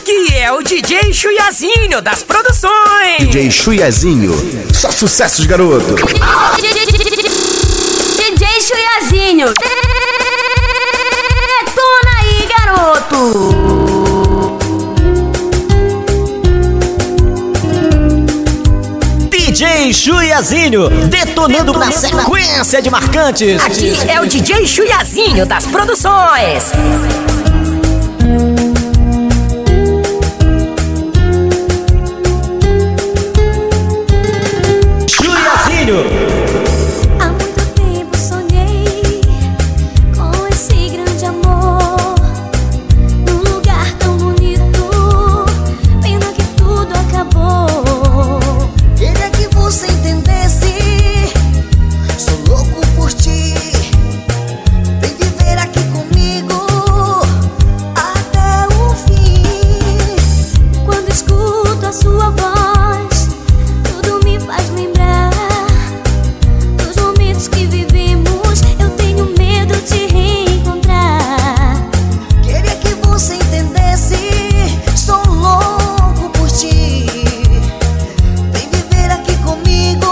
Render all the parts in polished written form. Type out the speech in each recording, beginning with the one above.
Aqui é o DJ Chuiazinho das produções. DJ Chuiazinho, só sucessos, garoto. DJ Chuiazinho, detona aí, garoto. DJ Chuiazinho, detonando na sequência de marcantes. Aqui é o DJ Chuiazinho das produções. Há muito tempo sonhei com esse grande amor, num lugar tão bonito, pena que tudo acabou. Queria que você entendesse, sou louco por ti. Vem viver aqui comigo até o fim. Quando escuto a sua voz, tudo me faz lembrar que vivemos, eu tenho medo de reencontrar. Queria que você entendesse, sou louco por ti. Vem viver aqui comigo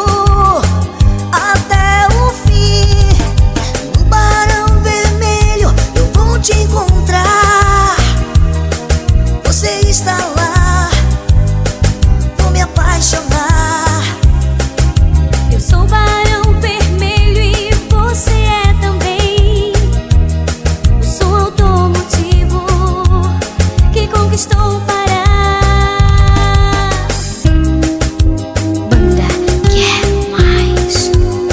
até o fim. No Barão Vermelho eu vou te encontrar. Você está lá, vou me apaixonar. Eu sou o Barão Vermelho e você é também. Eu sou o automotivo que conquistou o Pará. Banda Quer Mais.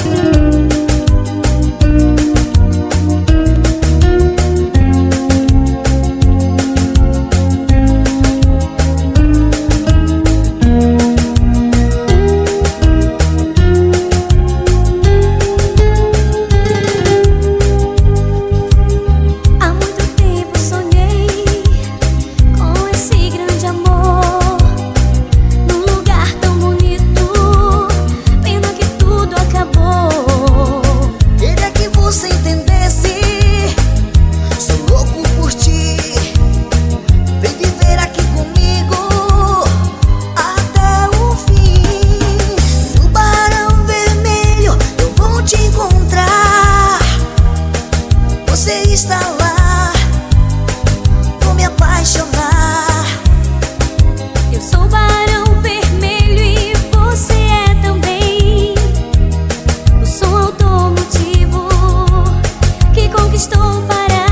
Há muito tempo sonhei com esse grande amor, num lugar tão bonito, pena que tudo acabou. Queria que você entendesse, sou louco por ti. Vem viver aqui comigo até o fim. No Barão Vermelho eu vou te encontrar. Você está lá, vou me apaixonar. Eu sou o Barão Vermelho e você é também. Eu sou o automotivo que conquistou o Pará.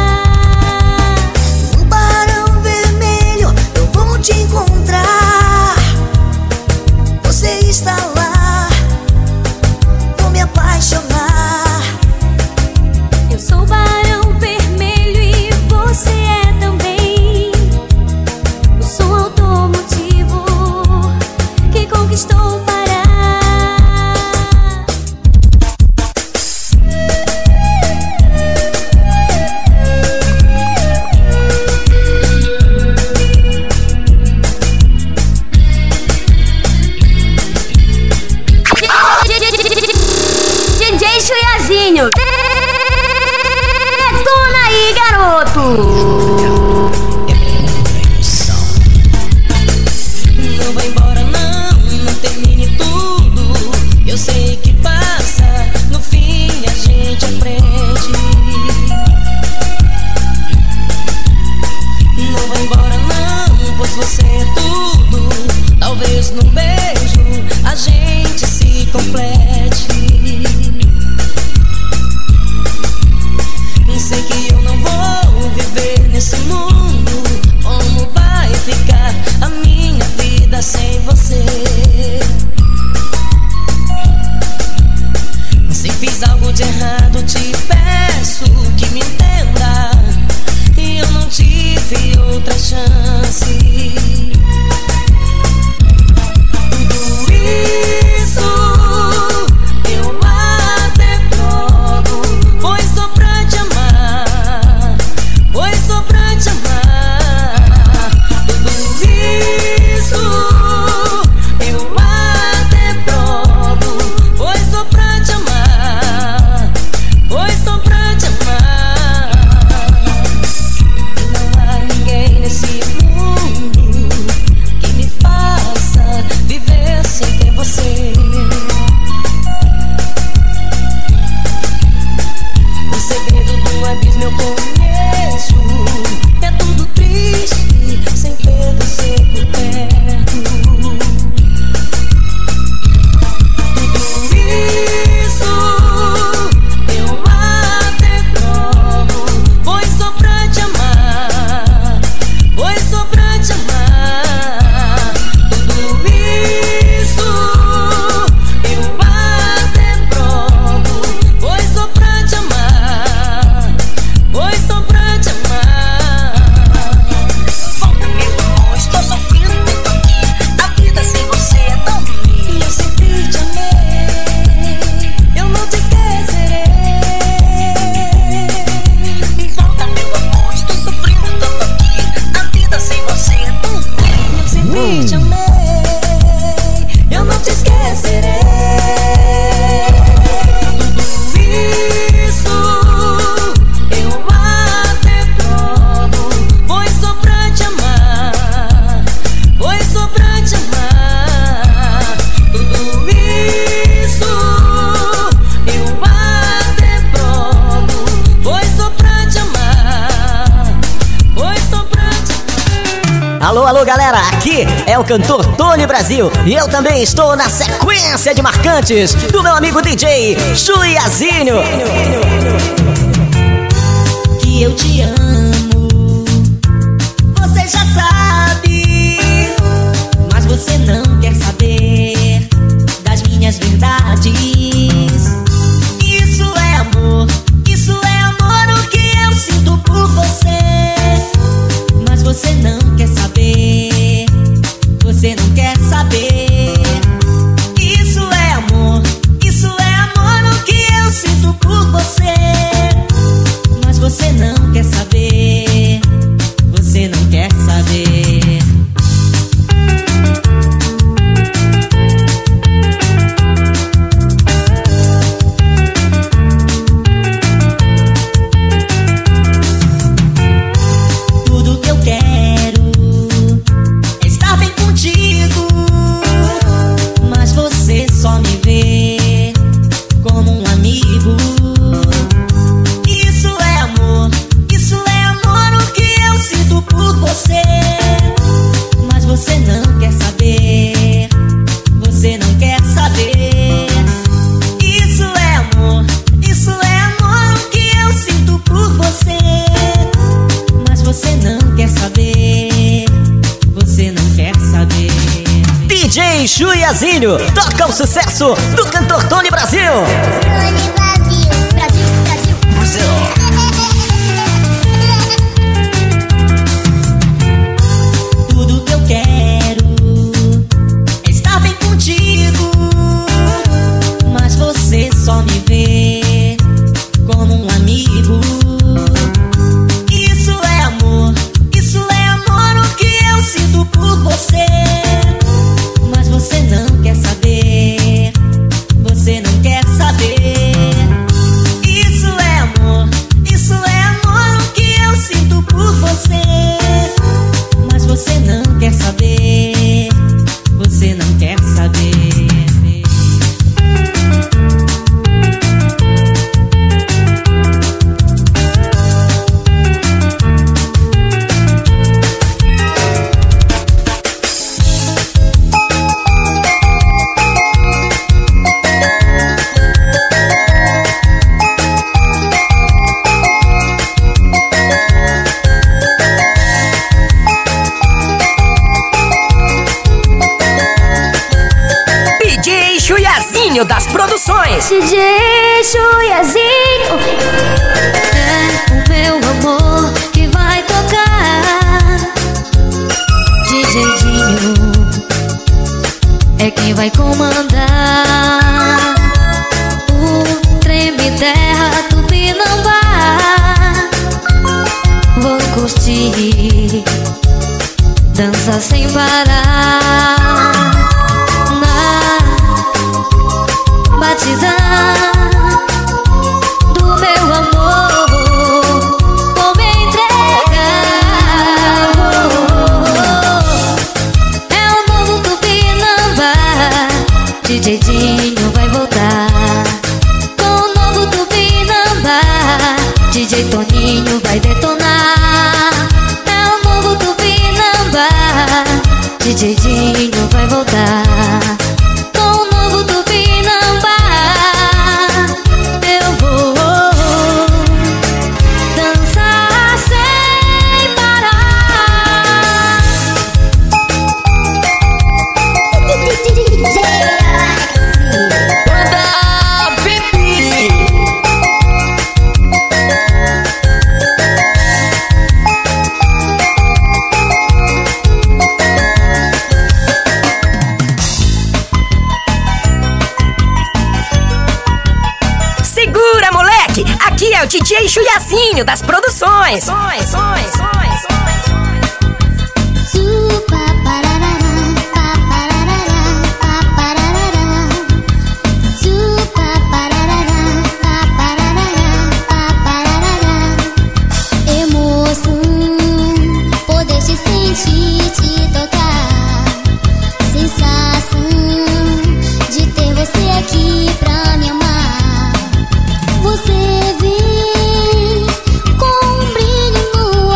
No Barão Vermelho eu vou te encontrar. Você está lá, vou me apaixonar. Eu sou o Barão Vermelho e você é também. Eu sou o automotivo que conquistou o Pará. DJ Chuiazinho, detona aí, garoto. Não vai embora não termine tudo. Eu sei que passa, no fim a gente aprende. Não vai embora não, pois você é tudo. Talvez num beijo a gente se complete. Sei que eu não vou viver nesse mundo. Como vai ficar a minha vida sem você? Se fiz algo de errado, te peço que me entenda. E eu não tive outra chance. Tudo isso eu até provo, pois só pra te amar, pois só pra te amar. Tudo isso eu até provo, pois só pra te amar, pois só pra te amar. Não há ninguém nesse mundo Alô, alô, galera, aqui é o cantor Tony Brasil e eu também estou na sequência de marcantes do meu amigo DJ Chuiazinho. Que eu te amo, você já sabe, mas você não quer saber das minhas verdades. Isso é amor o que eu sinto por você, mas você não quer saber, você não quer saber. Isso é amor o que eu sinto por você, mas você não quer saber, você não quer saber. Tudo que eu quero é estar bem contigo, mas você só me vê como um amigo. Isso é amor o que eu sinto por você, mas você não quer saber, você não quer saber. Isso é amor o que eu sinto por você, mas você não quer saber, você não quer saber. DJ Chuiazinho toca o sucesso do cantor Tony Brasil. Tudo que eu quero é estar bem contigo, mas você só me vê como um amigo. Isso é amor o que eu sinto por você, mas você não quer saber, você não quer saber. Isso é amor o que eu sinto por você, mas você não quer saber, você não quer saber. DJ Chuiazinho das produções. DJ Chuiazinho. É o meu amor que vai tocar. DJ Dinho é quem vai comandar. O treme terra Tupinambá. Vou curtir, dança sem parar. Na batidão do meu amor, vou me entregar. É o novo Tupinambá. DJ Dinho vai voltar com o novo Tupinambá. DJ Toninho vai detonar. É o novo Tupinambá. DJ Dinho vai voltar com o novo Tupinambá. Eu vou dançar sem parar. Banda VIP. Segura, moleque! Aqui é o DJ Chuiazinho das produções. Emoção, poder te sentir, te tocar. Sensação de ter você aqui pra me amar. Você vem com um brilho no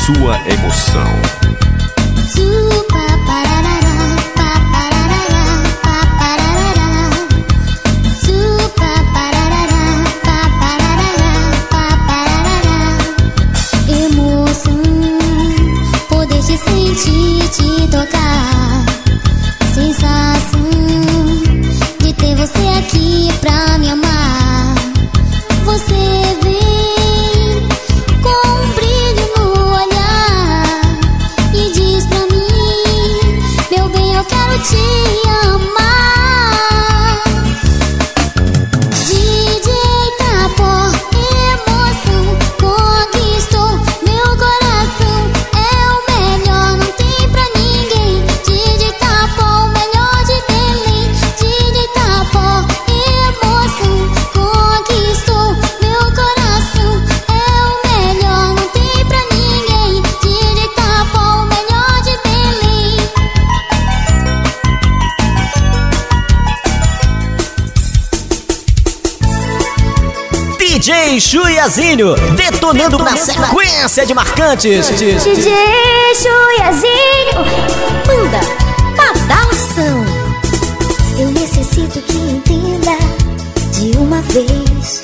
sua emoção. Emoção, poder te sentir, te tocar. Sensação de ter você aqui pra me amar. Você vem com um brilho no olhar e diz pra mim, meu bem, eu quero te amar. DJ Tapó, emoção, conquistou meu coração. É o melhor, não tem pra ninguém. DJ Tapó, o melhor de Belém. DJ Tapó, emoção, conquistou meu coração. É o melhor, não tem pra ninguém. DJ Tapó, o melhor de Belém. DJ Chuiazinho, detonando na sequência de marcantes. DJ Chuiazinho, Manda badalação. Eu necessito que entenda de uma vez.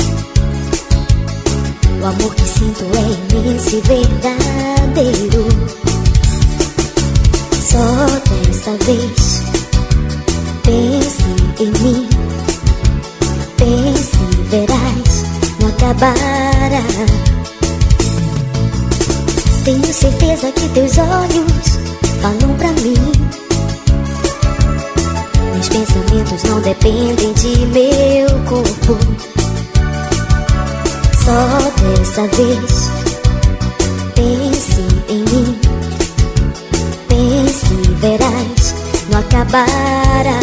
O amor que sinto é imenso e verdadeiro. Só dessa vez, pense em mim. Pense e verás, não acabará. Tenho certeza que teus olhos falam pra mim. Meus pensamentos não dependem de meu corpo. Só dessa vez, pense em mim. Pense e verás, não acabará.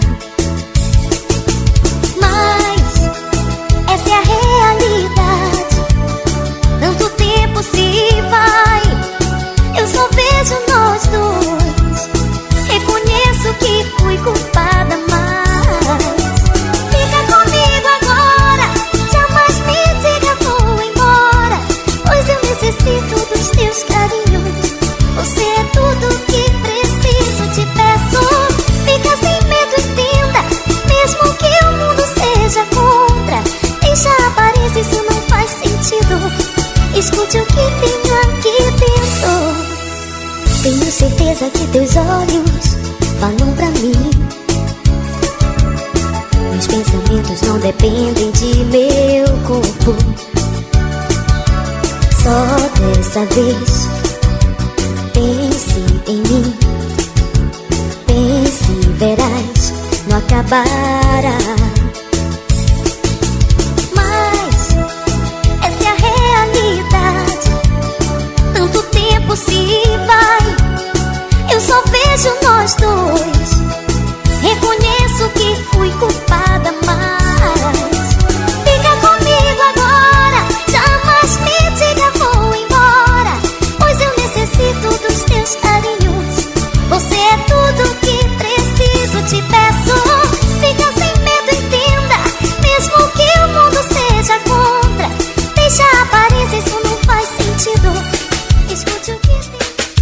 Mas essa é a realidade. Tanto tempo se vai, eu só vejo nós dois. Reconheço que fui culpada, mas fica comigo agora. Jamais me diga vou embora, pois eu necessito dos teus carinhos. Você é tudo que preciso, te peço. Fica sem medo, entenda. Mesmo que o mundo seja contra, deixa a aparência, isso não faz sentido. Escute o que tenho aqui dentro. Tenho certeza que teus olhos falam pra mim. Meus pensamentos não dependem de meu corpo. Só dessa vez, pense em mim. Pense e verás, não acabará. Mas essa é a realidade. Tanto tempo se vai, eu só vejo nós dois. Reconheço que fui culpada, mas fica comigo agora. Jamais me diga vou embora, pois eu necessito dos teus carinhos. Você é tudo que preciso, te peço. Fica sem medo, entenda. Mesmo que o mundo seja contra, deixa a aparência, isso não faz sentido. Escute o que tem.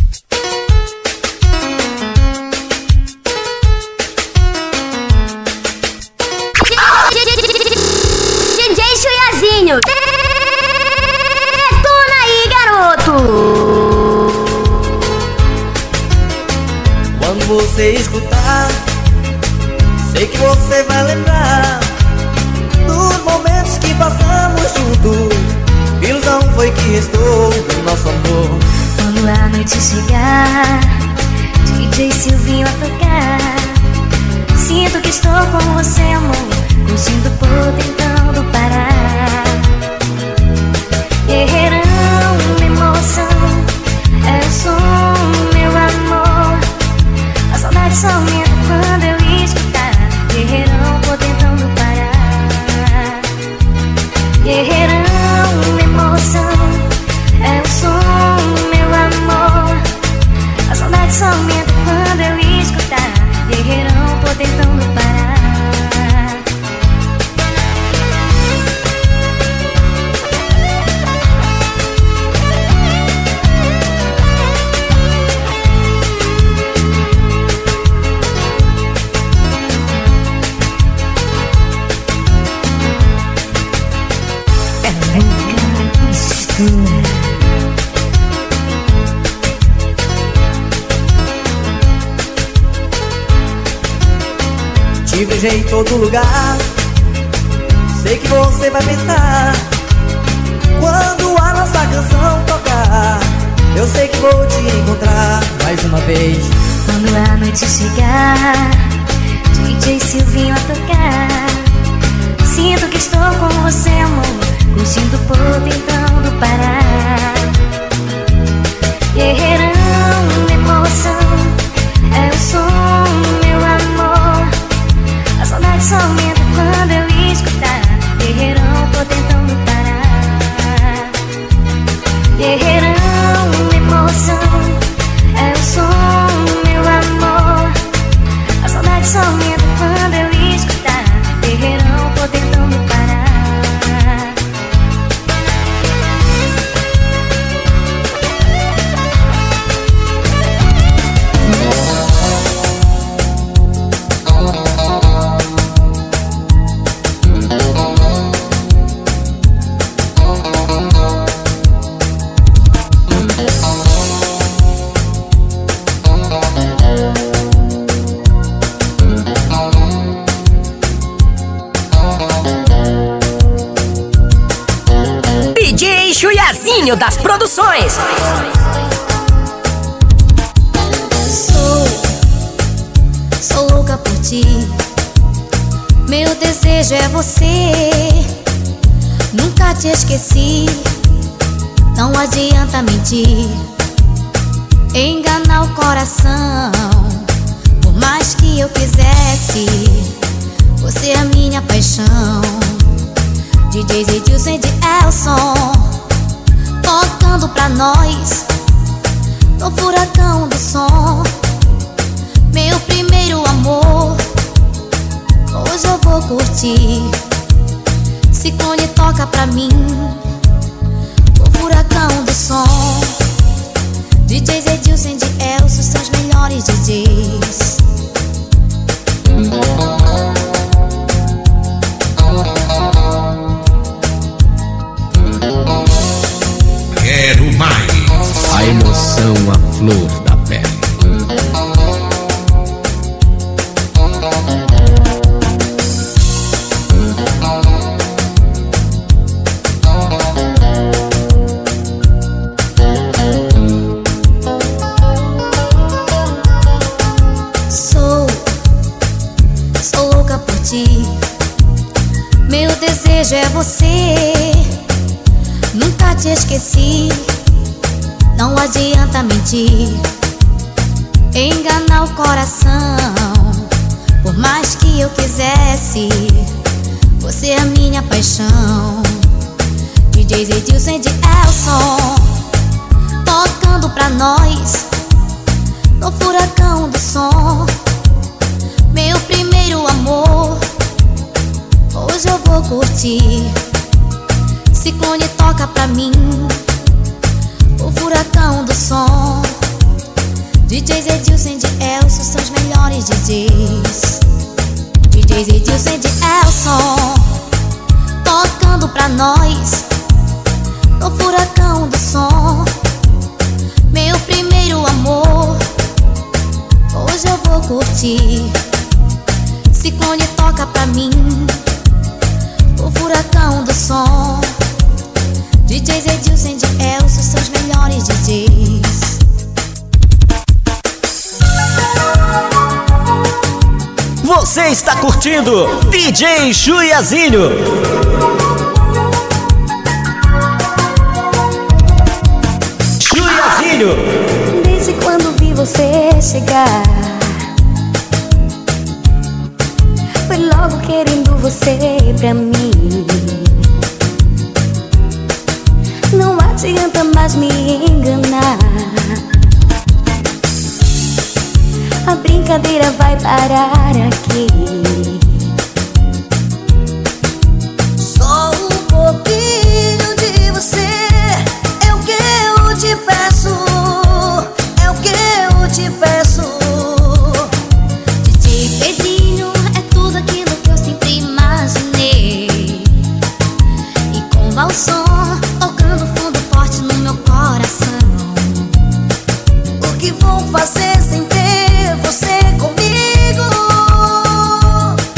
DJ Chuiazinho, detona aí, garoto. Quando você escutar, sei que você vai lembrar dos momentos que passamos juntos. Ilusão foi que restou do nosso amor. Quando a noite chegar, DJ Silvinho a tocar, sinto que estou com você, amor, curtindo por tentando parar. Guerreirão, emoção, é o som, meu amor. A saudade só aumenta quando eu escutar. Guerreirão, vou tentando parar. Guerreirão, emoção, é o som, meu amor. A saudade só aumenta quando eu escutar. Guerreirão, tô tentando parar. te vejo em todo lugar. Sei que você vai pensar quando a nossa canção tocar. Eu sei que vou te encontrar mais uma vez. Quando a noite chegar, DJ Silvinho a tocar. Sinto que estou com você, amor, curtindo por tentando parar. Guerreirão, emoção, é o som, meu amor. A saudade só aumenta quando eu escutar. Guerreirão, tô tentando parar. Guerreirão, emoção, é o som, meu amor. A saudade só aumenta quando eu escutar. Guerreirão, tô tentando parar. Chuiazinho das produções. Sou louca por ti. Meu desejo é você. Nunca te esqueci. Não adianta mentir, enganar o coração. Por mais que eu quisesse, você é a minha paixão. DJ Edilson e Elson tocando pra nós no furacão do som. Meu primeiro amor, hoje eu vou curtir. Ciclone toca pra mim o furacão do som. DJs Edilson e Elson são os melhores DJs. Quero mais. A emoção, a flor da pele. Sou louca por ti. Meu desejo é você. Nunca te esqueci. Não adianta mentir, enganar o coração. Por mais que eu quisesse, você é a minha paixão. DJs Edilson e Elson tocando pra nós no furacão do som. Meu primeiro amor, hoje eu vou curtir. Ciclone toca pra mim o furacão do som. DJs Edilson e Elson são os melhores DJs. DJs Edilson e Elson tocando pra nós no furacão do som. Meu primeiro amor, hoje eu vou curtir. Ciclone toca pra mim o furacão do som. DJs Edilson e Elson são os melhores DJs. Você está curtindo DJ Chuiazinho. Chuiazinho. Desde quando vi você chegar, foi logo querendo você pra mim. Não adianta mais me enganar, a brincadeira vai parar aqui. Só um pouquinho de você é o que eu te peço. É o que eu te peço. DJ Pedrinho é tudo aquilo que eu sempre imaginei. E com valsão tocando fundo forte no meu coração. O que vou fazer sem ter você comigo?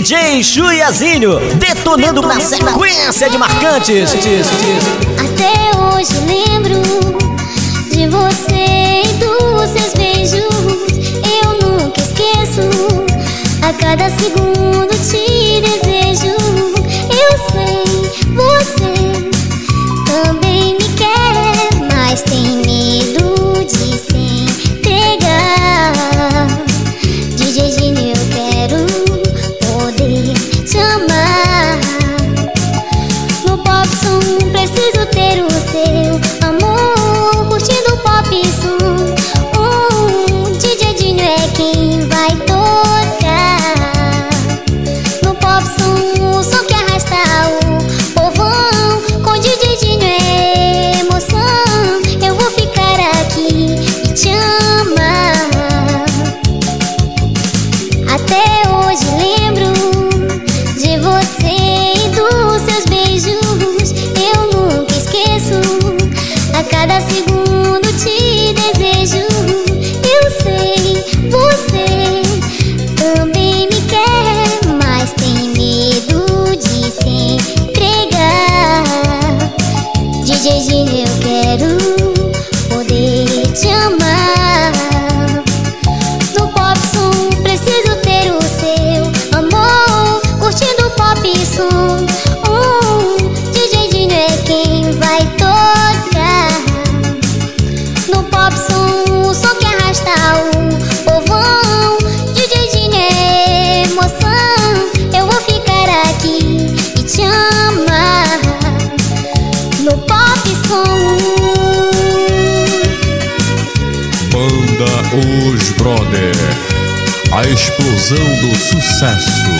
DJ Chuiazinho, detonando na sequência de marcantes. Até hoje lembro de você e dos seus beijos. Eu nunca esqueço, a cada segundo te desejo. Eu sei, você também me quer, mas tem medo de se entregar. DJ Gino, eu quero poder te amar. No pop som preciso ter o seu amor, curtindo pop som. DJ Gino é quem vai tocar. No pop som, o som que arrasta o povão. Com DJ Gino é emoção. Eu vou ficar aqui e te amar. Até hoje lembro de você e dos seus beijos. Eu nunca esqueço, a cada segundo te desejo. Eu sei, você também me quer, mas tem medo de se entregar. DJ Gino, eu quero poder te amar. No pop som preciso ter o seu amor, curtindo pop som. DJ Gino é quem vai tocar. No pop som, o som que arrasta o povão. DJ Gino é emoção. Eu vou ficar aqui e te amar. No pop som. Banda Os Brother, a explosão do sucesso.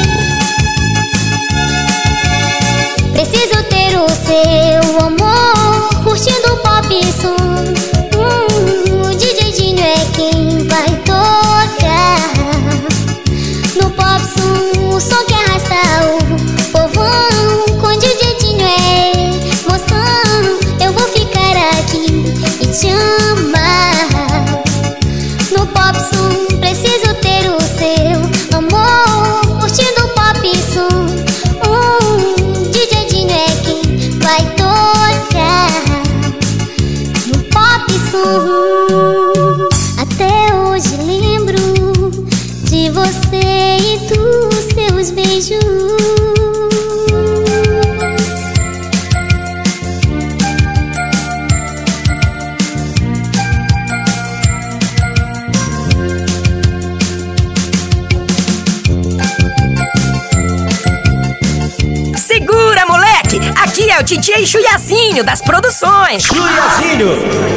Preciso ter o seu amor, curtindo pop som. DJ Gino é quem vai tocar. No pop som, o som que arrasta o povão. Com DJ Gino é emoção. Eu vou ficar aqui e te amar. No pop som preciso ter o seu amor, curtindo pop som. DJ Gino é quem vai tocar. No pop som. Até hoje lembro de você e dos seus beijos. Segura, moleque! Aqui é o DJ Chuiazinho das produções. Chuiazinho.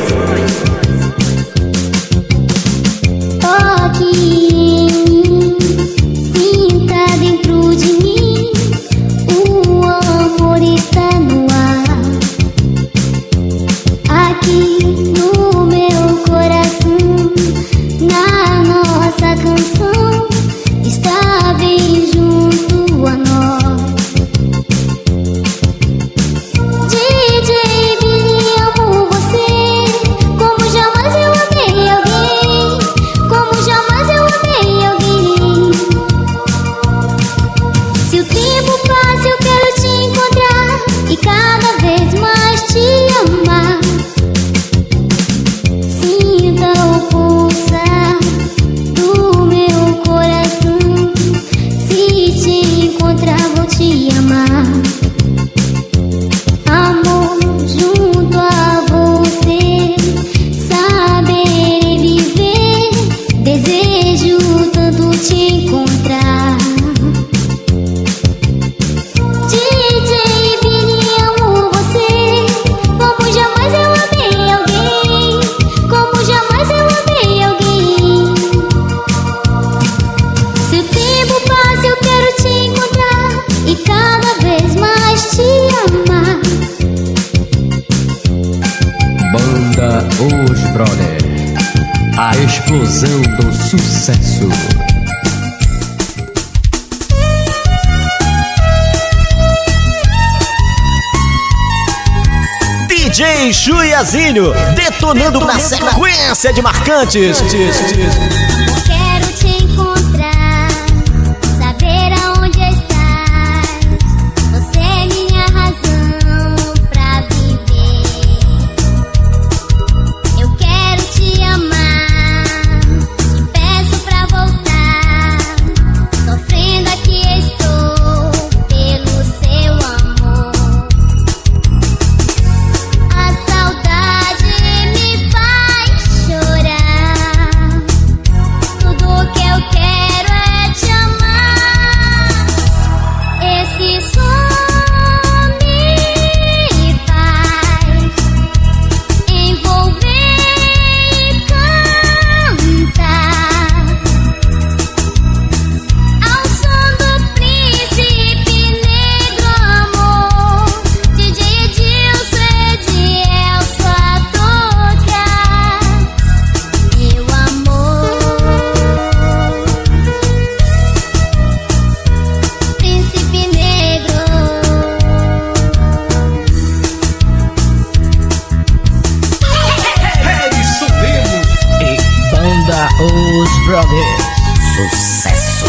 Toque em mim, sinta dentro de mim, o amor está no ar. Aqui no meu coração, na nossa canção, está bem junto a nós. DJ Billy, amo você, como jamais eu amei alguém, como jamais eu amei alguém. Se o tempo passa eu quero te encontrar e cada vez mais te amar. Sinta o pulsar do meu coração, se te encontrar vou te amar. Amor, junto a você, saber e viver, desejo tanto te encontrar. DJ Billy, amo você, como jamais eu amei alguém, como jamais eu amei alguém. Se o tempo passa eu quero te encontrar e cada vez mais te amar. Banda Os Brother, a explosão do sucesso. DJ Chuiazinho, detonando na sequência de marcantes. Quero te encontrar, saber aonde está. Os Brothers. Sucesso.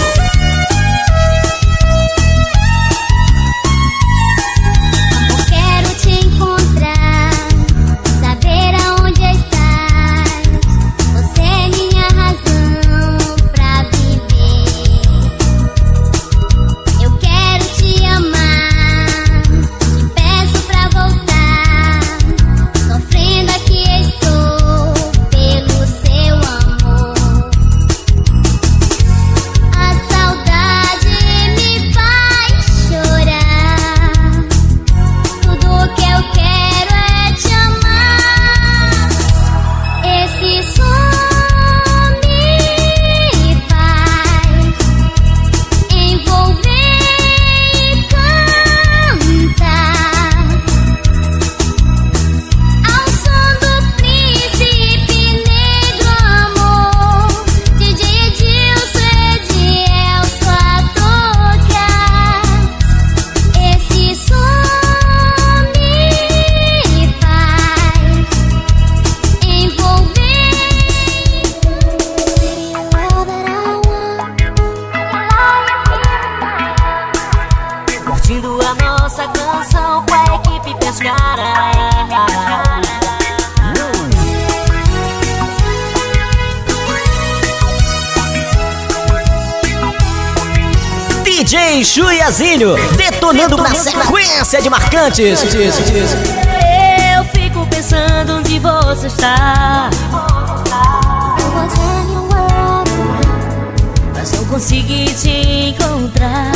Eu quero te encontrar, saber aonde estás. Você é minha razão pra viver. Eu quero te amar, te peço pra voltar. Sofrendo aqui estou pelo seu amor. A saudade me faz chorar. Tudo que eu quero é te amar. Esse som me faz envolver e cantar ao som do príncipe negro, amor. DJ Edilson, Edielson a tocar. Esse som me faz envolver. Curtindo a nossa canção com a equipe Pescara. DJ Chuiazinho, detonando na sequência de marcantes. Eu fico pensando onde você está, mas não consegui te encontrar.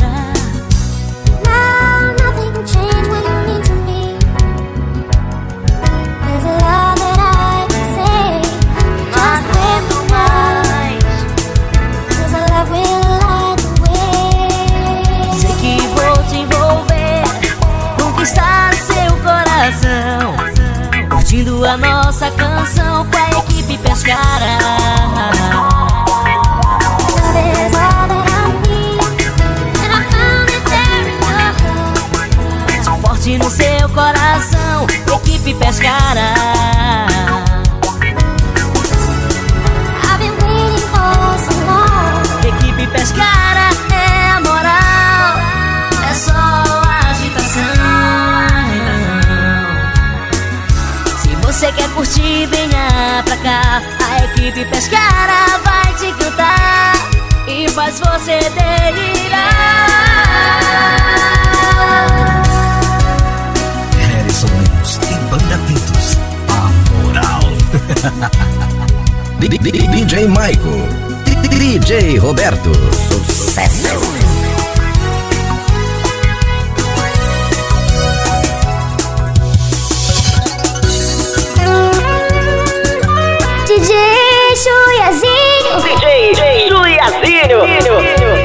Now nothing can change what you mean to me. There's a lot that I can say. Just live the night. There's a love we'll light the way. Sei que vou te envolver, conquistar seu coração, curtindo a nossa canção com a equipe Pescara. Love is all that I need, and I found it there in your heart. Forte no seu coração, equipe Pescara. I've been waiting for so long. Equipe Pescara é a moral, é só agitação. Se você quer curtir, venha pra cá. A equipe Pescara vai te cantar e faz você delirar. Harrison Lemos e Banda Pintos, a moral. DJ Maico, DJ Roberto. Sucesso. DJ Chuiazinho. DJ Chuiazinho.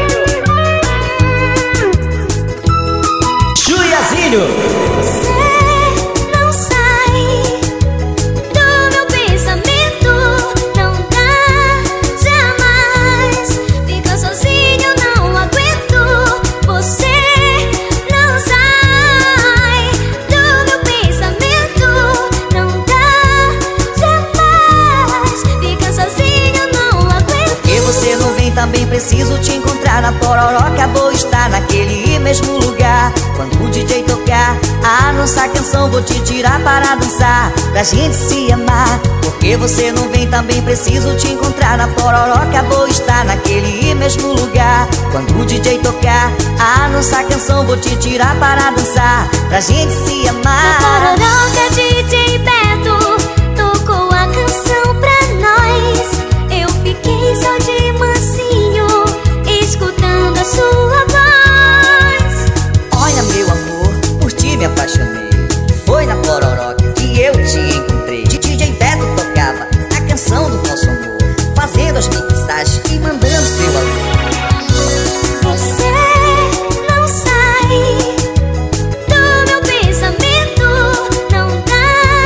Chuiazinho. Você não sai do meu pensamento, não dá jamais. Fica sozinho, não aguento. Você não sai do meu pensamento, não dá jamais. Fica sozinho, não aguento. Porque você não vem, também preciso te encontrar. Na Pororoca vou estar naquele mesmo lugar. Quando o DJ tocar a nossa canção, vou te tirar para dançar, pra gente se amar. Porque você não vem, também preciso te encontrar. Na Pororoca vou estar naquele mesmo lugar. Quando o DJ tocar a nossa canção, vou te tirar para dançar, pra gente se amar. Na Pororoca, DJ Beto tocou a canção pra nós. Eu fiquei só de mansinho, escutando a sua voz. Olha, meu amor, por ti me apaixonei. Foi na Pororoca que eu te encontrei. DJ Beto tocava a canção do nosso amor, fazendo as mixagens e mandando seu alô. Você não sai do meu pensamento, não dá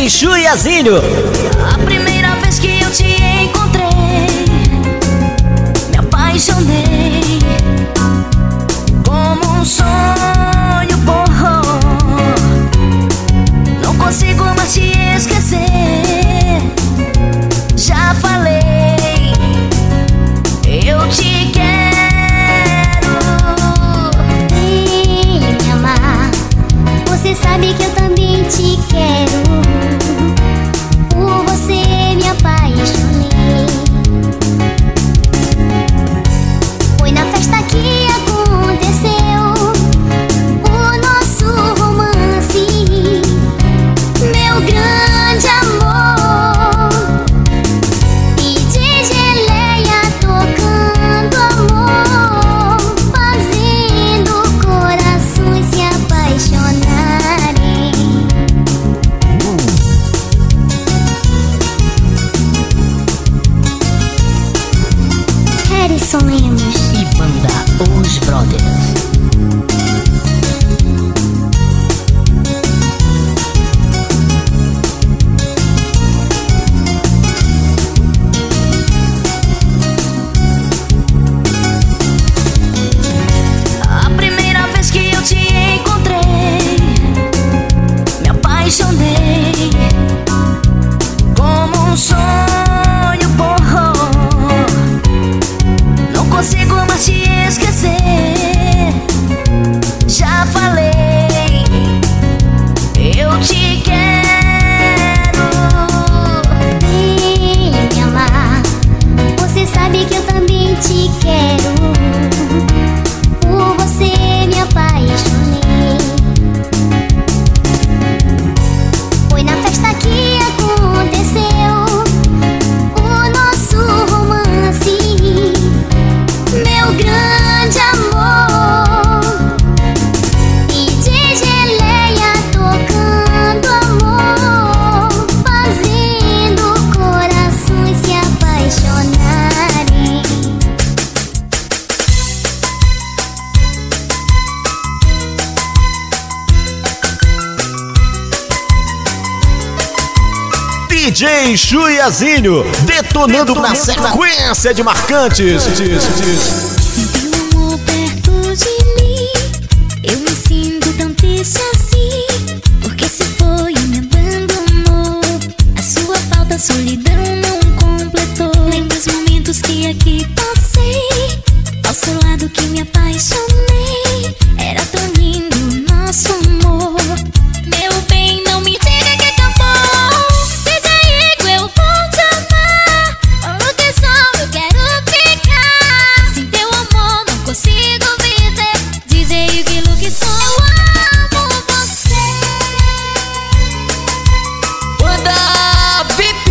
Chuiazinho. A primeira vez que eu te encontrei, me apaixonei como um sonho bom. Não consigo mais te esquecer. Já falei, eu te quero. Vem me amar, você sabe que eu também te quero. Por você me apaixonei. Foi na festa que aconteceu o nosso romance, meu grande amor. E de geleia tocando amor, fazendo corações se apaixonarem. Harrison Lemos E banda Os Brothers. A primeira vez que eu te encontrei, me apaixonei como um sonho bom. Não consigo mais te esquecer. Já falei, eu te quero. Vem me amar, você sabe que eu também te quero. Por você me apaixonei. Foi na festa que aconteceu o nosso romance, meu grande amor. E de geleia tocando amor, fazendo corações se apaixonarem. DJ Chuiazinho, detonando na sequência de marcantes. Senti o amor perto de mim, eu me sinto tão triste assim. Porque se foi e me abandonou, a sua falta, a solidão não completou. Lembro os momentos que aqui passei, ao seu lado que me apaixonei. Era tão lindo o nosso amor. Meu bem, não me diga que acabou. DJ Igor, eu vou te amar. Falou que só eu quero ficar. Sem teu amor não consigo viver. DJ Igor, que só eu amo você. Banda VIP.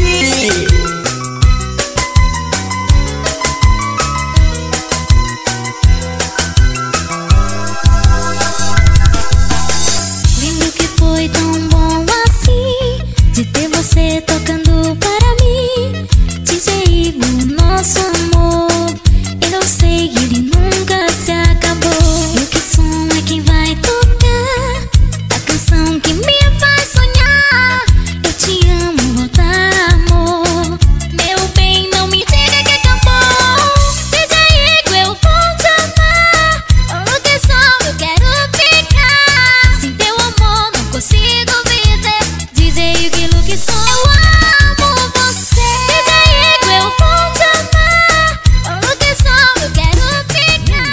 Lembro que foi tão bom assim, de ter você tocando para mim. DJ Igor, nosso amor, eu sei que ele nunca se acabou. E que som é quem vai tocar a canção que me faz sonhar? Eu te amo, volta amor. Meu bem, não me diga que acabou. DJ Igor, eu vou te amar. Falou que só eu quero ficar. Sem teu amor não consigo viver. DJ Igor, que só eu amo você. DJ Igor, eu vou te amar. Falou que só eu quero ficar.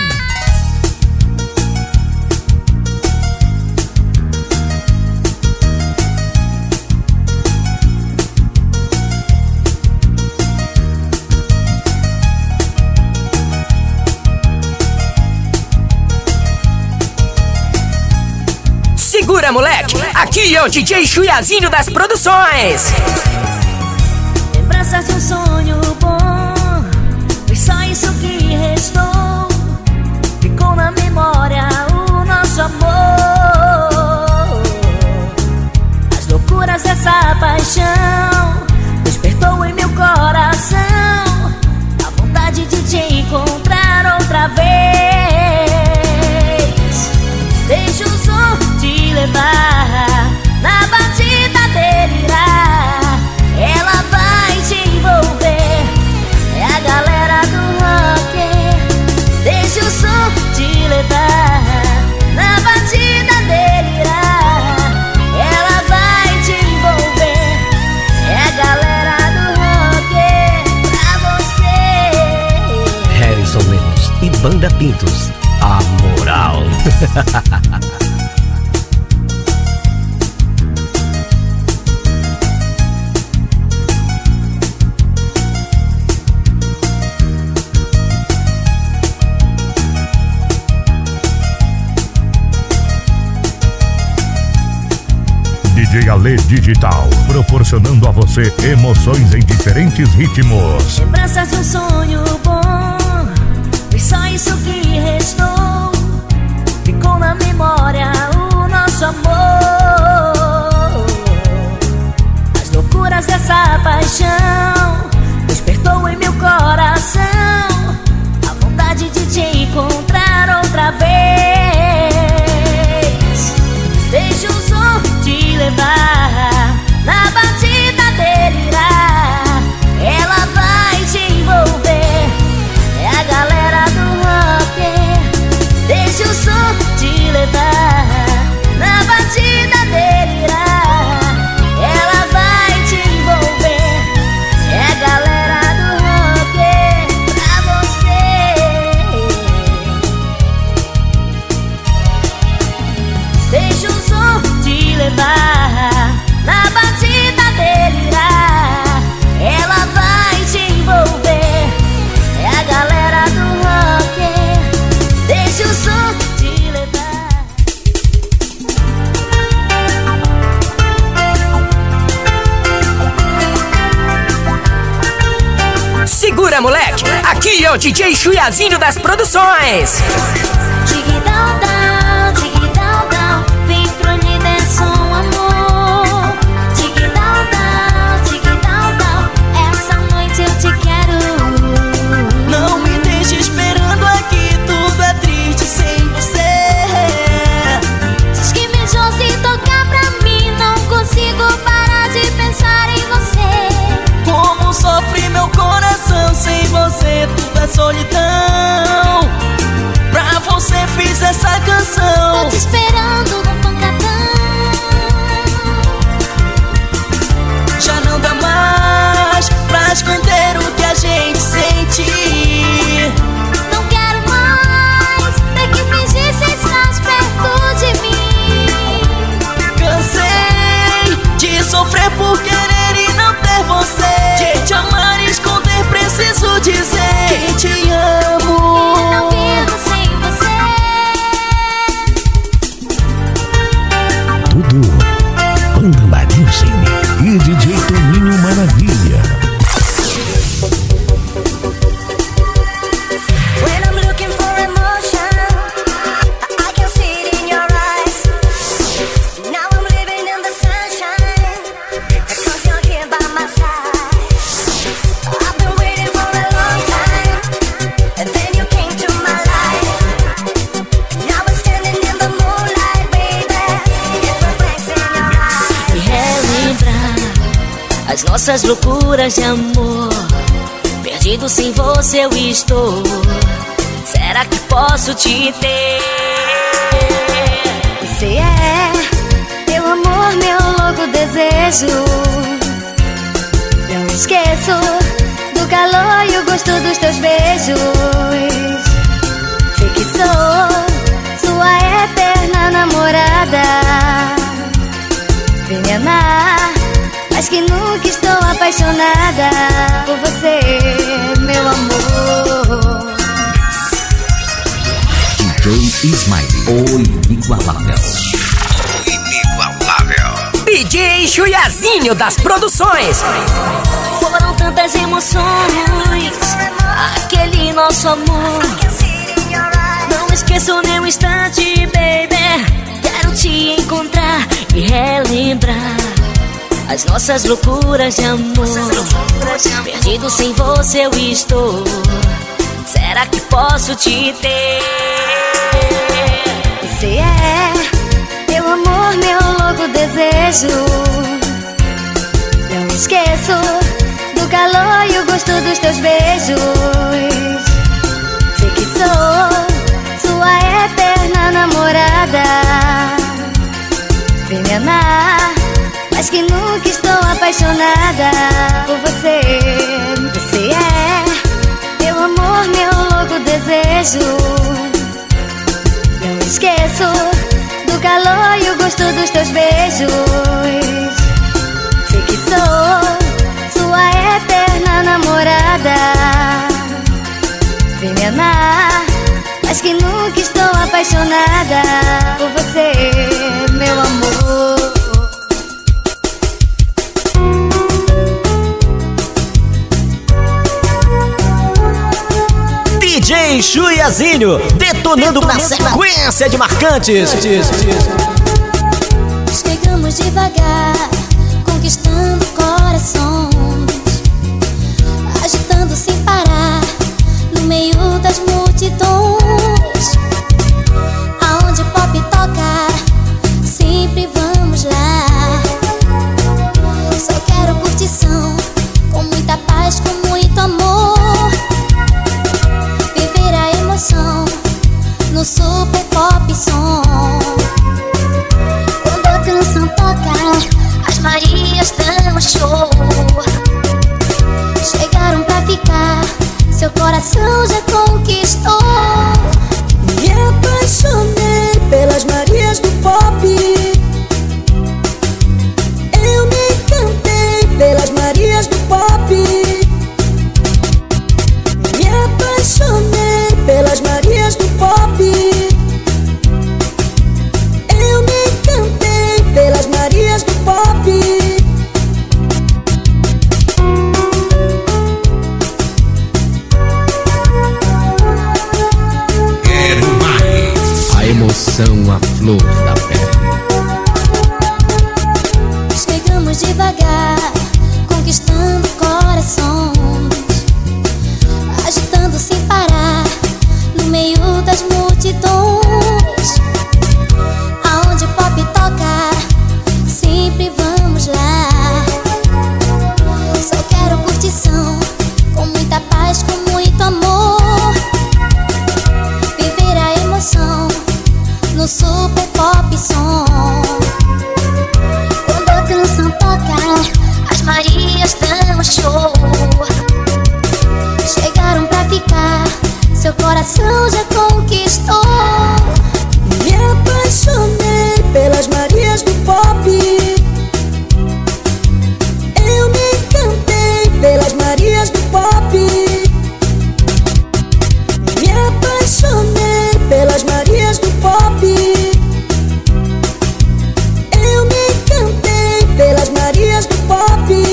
Segura, moleque! Aqui é o DJ Chuiazinho das produções. Lembranças de um sonho bom, foi só isso que restou. Ficou na memória o nosso amor. As loucuras dessa paixão despertou em meu coração a vontade de te encontrar outra vez. Deixa o som te levar na batida delirar. Banda Pintos, a moral. DJ Ale Digital, proporcionando a você emoções em diferentes ritmos. Lembranças de um sonho bom, foi só isso que restou. Ficou na memória o nosso amor. As loucuras dessa paixão despertou em meu coração a vontade de te encontrar outra vez. Deixa o som te levar na batida delirar. Ela vai te envolver, é a galera do rock. Deixa o som te levar na batida delirar. Ela vai te envolver, é a galera do rock pra você. Deixa o som te levar na batida delirar. Ela vai te envolver, é a galera do rock. Deixa o som te levar. Segura, moleque! Aqui é o DJ Chuiazinho das produções. Dig-down, down, dig-down, down. Vem pro Uniderson, amor. Dig-down, down, dig-down, down. Essa noite eu te quero. Não me deixe esperando aqui, tudo é triste sem você. Diz que me enjoa se tocar pra mim. Não consigo parar de pensar em você. Como sofre meu coração sem você, tudo é solidão. Pra você fiz essa canção. Tô te esperando no pancadão. Já não dá mais pra esconder o que a gente sente. Não quero mais ter que fingir se estás perto de mim. Cansei de sofrer por querer e não ter você. De te amar e esconder, preciso dizer que te amo. Não vivo sem você. Tudo Banda Marilson e DJ Toninho Maravilha. When I'm looking for emotion, I can see it in your eyes. Now I'm living in the sunshine, 'cause you're here by my side. I've been waiting for a long time, and then you came to my life. Now we're standing in the moonlight, baby. It reflects in your eyes. E relembrar as nossas loucuras de amor. Perdido sem você eu estou. Será que posso te ter? Você é meu amor, meu louco desejo. Não esqueço do calor e o gosto dos teus beijos. Sei que sou sua eterna namorada. Vem me amar, mas que nunca estou apaixonada por você, meu amor. DJ Smiley, o inigualável. DJ Chuiazinho das produções. Foram tantas emoções, aquele nosso amor. Não esqueço nem um instante, baby. Quero te encontrar e relembrar as nossas loucuras de amor. Perdido sem você eu estou. Será que posso te ter? Você é meu amor, meu louco desejo. Não esqueço do calor e o gosto dos teus beijos. Sei que sou sua eterna namorada. Vem me amar, mas que nunca estou apaixonada por você. Você é meu amor, meu louco desejo. beijos. Sei que sou sua eterna namorada. Vem me amar, mas que nunca estou apaixonada por você, meu amor. DJ Chuiazinho, detonando na sequência de marcantes. Chegamos devagar, conquistando corações, agitando sem parar, no meio das multidões. Aonde o pop toca, sempre vamos lá. Só quero curtição, com muita paz, com muito amor. Viver a emoção no super pop som. Quando a canção toca, as Marias dão show. Chegaram pra ficar, seu coração já conquistou. Me apaixonei pelas Marias do pop. Eu me encantei pelas Marias do pop. Me apaixonei pelas Marias do pop. Eu me encantei pelas Marias do pop. Quero mais. A emoção à flor da pele. Chegamos devagar, conquistando corações, agitando sem parar, no meio das multidões. Aonde o pop toca, sempre vamos lá. Só quero curtição, com muita paz, com muito amor. Viver a emoção no super pop som. Quando a canção toca, as Marias dão show. Chegaram pra ficar, seu coração já conquistou. Me apaixonei pelas Marias do pop. Eu me encantei pelas Marias do pop. Me apaixonei pelas Marias do pop. Eu me encantei pelas Marias do pop.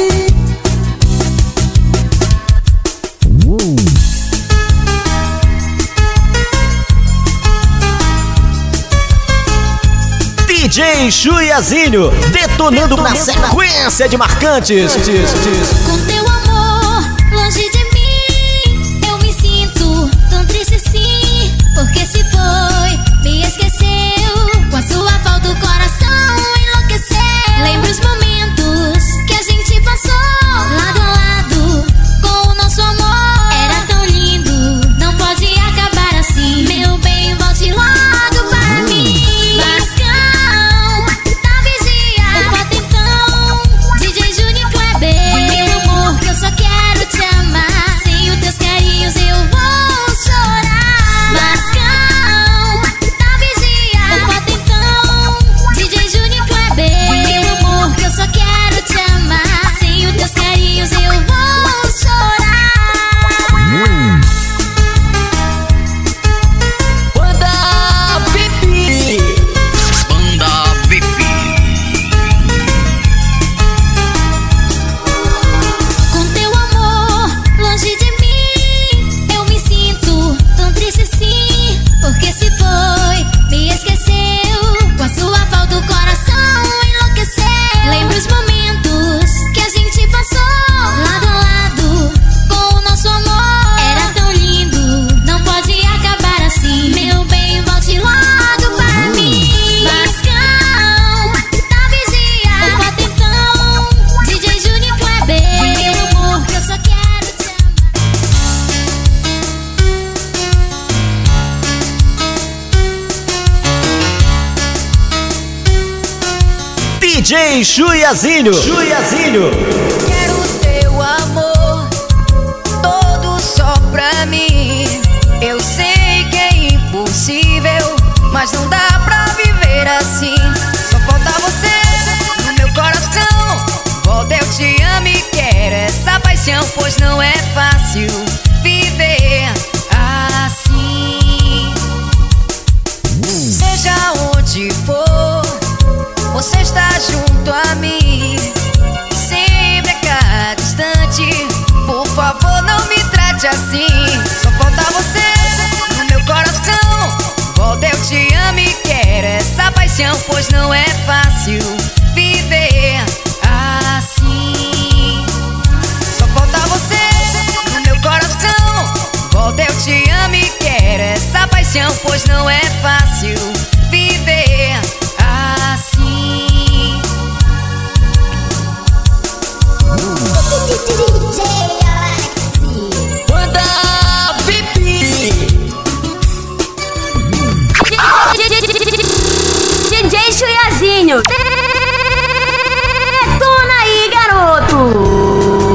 DJ Chuiazinho, detonando na sequência de marcantes. Com teu amor longe de mim, eu me sinto tão triste sim. Porque se foi, me esqueceu. Com a sua falta o coração enlouqueceu. Lembra os momentos que a gente passou lado a lado com o nosso amor. Era tão lindo, não pode acabar assim. Meu bem, volte logo para mim. Só quero te amar. Sem os teus carinhos eu vou chorar. Mascão, tá vigia. Bota então, DJ Júnior Kleber. Meu amor, que eu só quero te amar. Sem os teus carinhos eu vou chorar. Banda VIP. Banda VIP. Com teu amor longe de mim, eu me sinto tão triste sim. Porque se foi, me esqueceu. Com a sua falta o coração enlouqueceu. Lembra os momentos que a gente passou lado a lado com o nosso amor. Era tão lindo, não pode acabar assim. Meu bem, volte logo para mim. Mascão, tá vigia. Bota então, DJ Júnior Kleber. Meu amor, que eu só quero te amar. DJ Chuiazinho. Quero teu amor todo só pra mim. Eu sei que é impossível, mas não dá pra viver assim. Só falta você. é fácil viver assim. Seja onde for, você está junto a mim. Sempre a cada instante, por favor não me trate assim. Só falta você no meu coração. Volta, eu te amo e quero essa paixão, pois não é fácil viver assim. Só falta você no meu coração. Volta, eu te amo e quero essa paixão, pois não é fácil viver assim. Banda VIP DJ Chuiazinho, detona aí, garoto.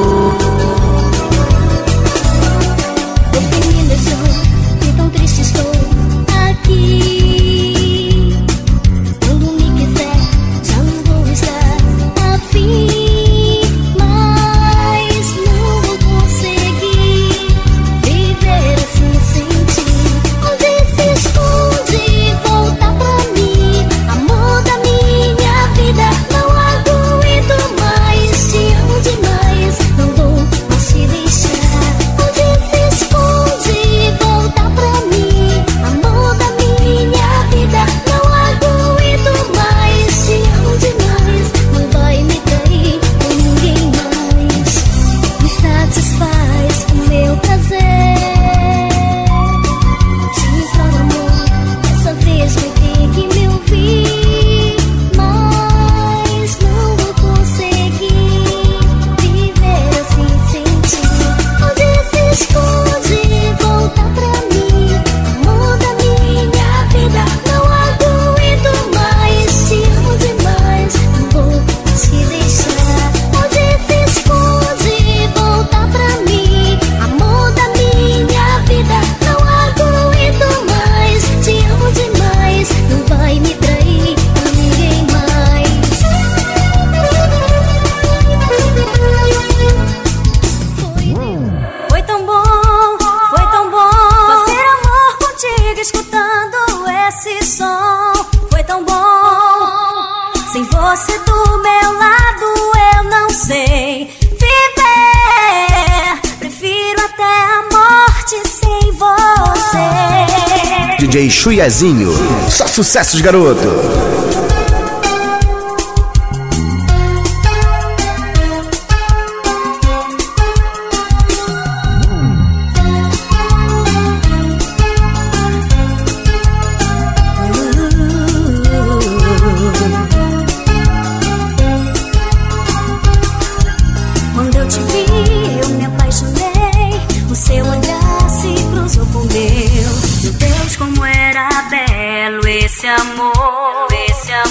DJ Chuiazinho, só sucessos, garoto. Quando eu te vi, eu me apaixonei. O seu olhar se cruzou com o meu. Meu Deus, como era belo esse amor, esse amor.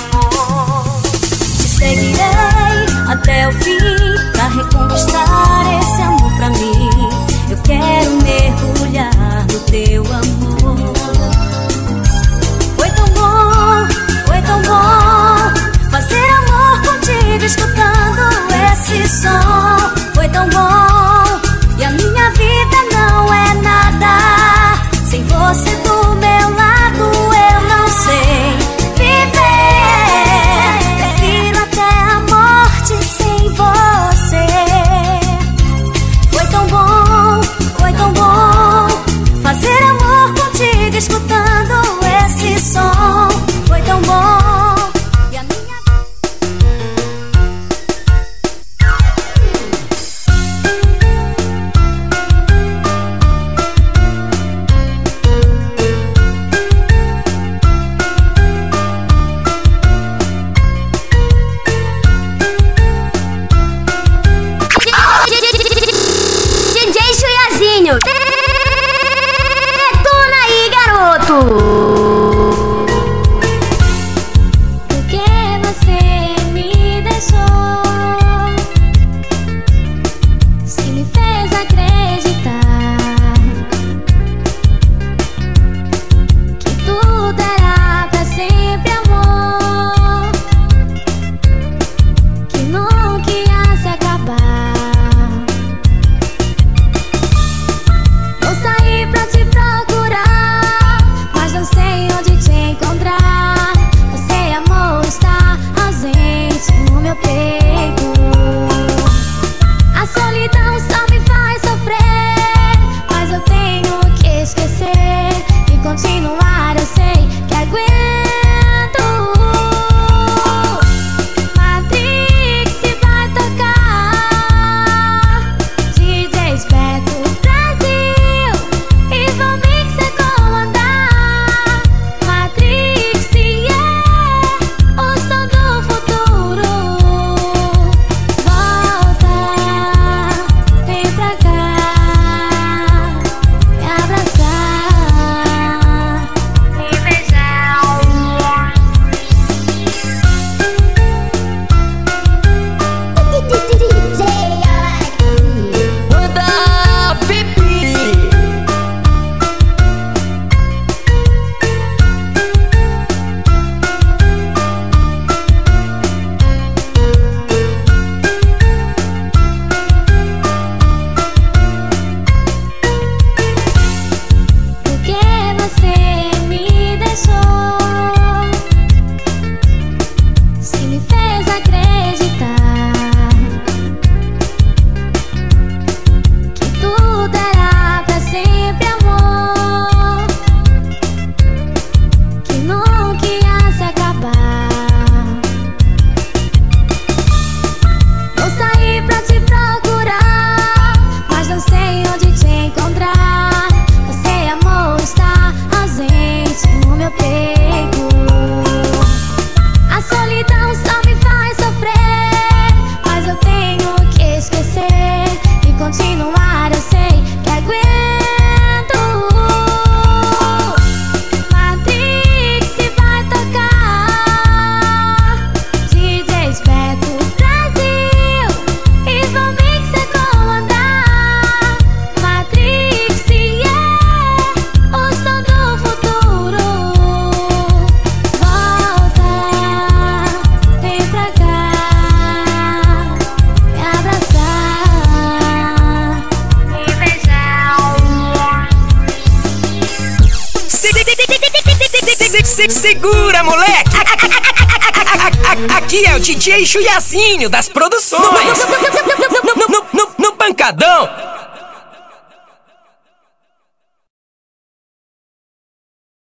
Segura, moleque! Aqui é o DJ Chuiazinho das produções. No pancadão.